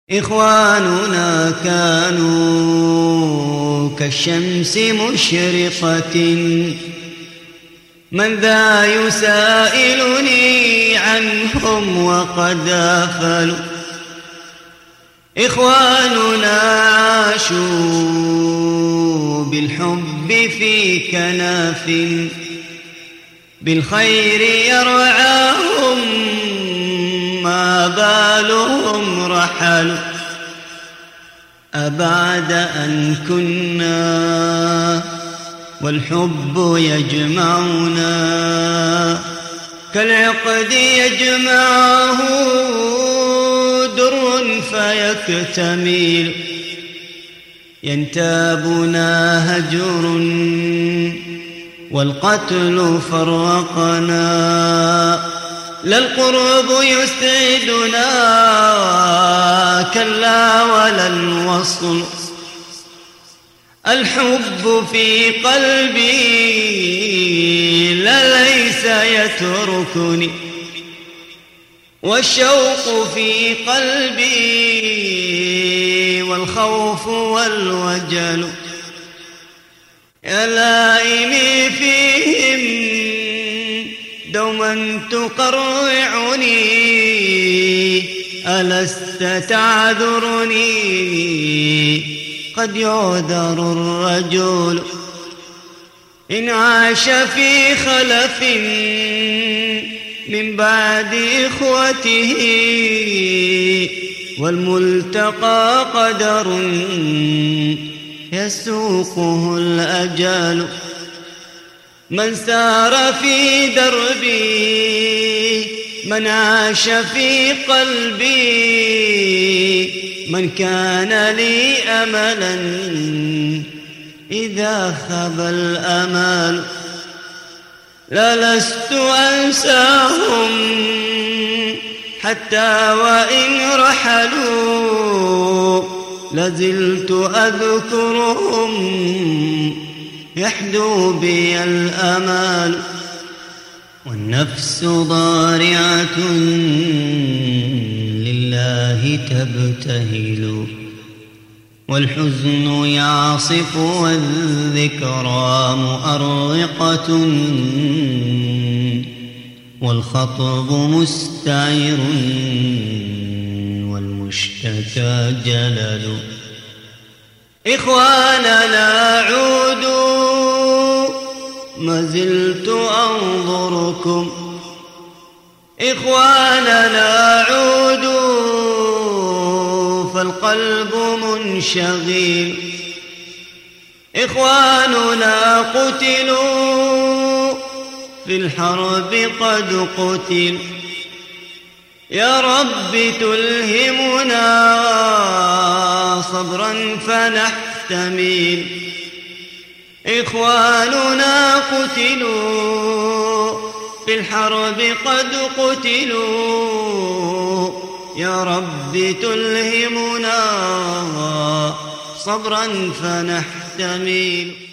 إخواننا كانوا كالشمس مشرقة، من ذا يسائلني عنهم وقد آفلوا. إخواننا عاشوا بالحب في كناف، بالخير يرعاهم ما بالهم رحلوا. أبعد أن كنا والحب يجمعنا، كالعقد يجمعه در فيكتمل. ينتابنا هجر والقتل فرقنا، لا القرب يسعدنا كلا ولا الوصل. الحب في قلبي لا ليس يتركني، والشوق في قلبي والخوف والوجل. يا لائمي فيهم دوما تقرعني، ألست تعذرني قد يعذر الرجل. إن عاش في خلف من بعد إخوته، والملتقى قدر يسوقه الأجل. من سار في دربي، من عاش في قلبي، من كان لي أملا إذا خاب الأمال. لا لست أنساهم حتى وإن رحلوا، لازلت أذكرهم يحدو بي الأمال. والنفس ضارعة لله تبتهل، والحزن يعصف والذكرى مؤرقة، والخطب مستعر والمشتكى جلل. إخواننا عودوا ما زلت أنظركم، إخواننا عودوا فالقلب منشغل. إخواننا قتلوا في الحرب قد قتل، يا رب تلهمنا صبرا فنحتمل. إخواننا قتلوا في الحرب قد قتلوا، يا رب تلهمنا صبرا فنحتمل.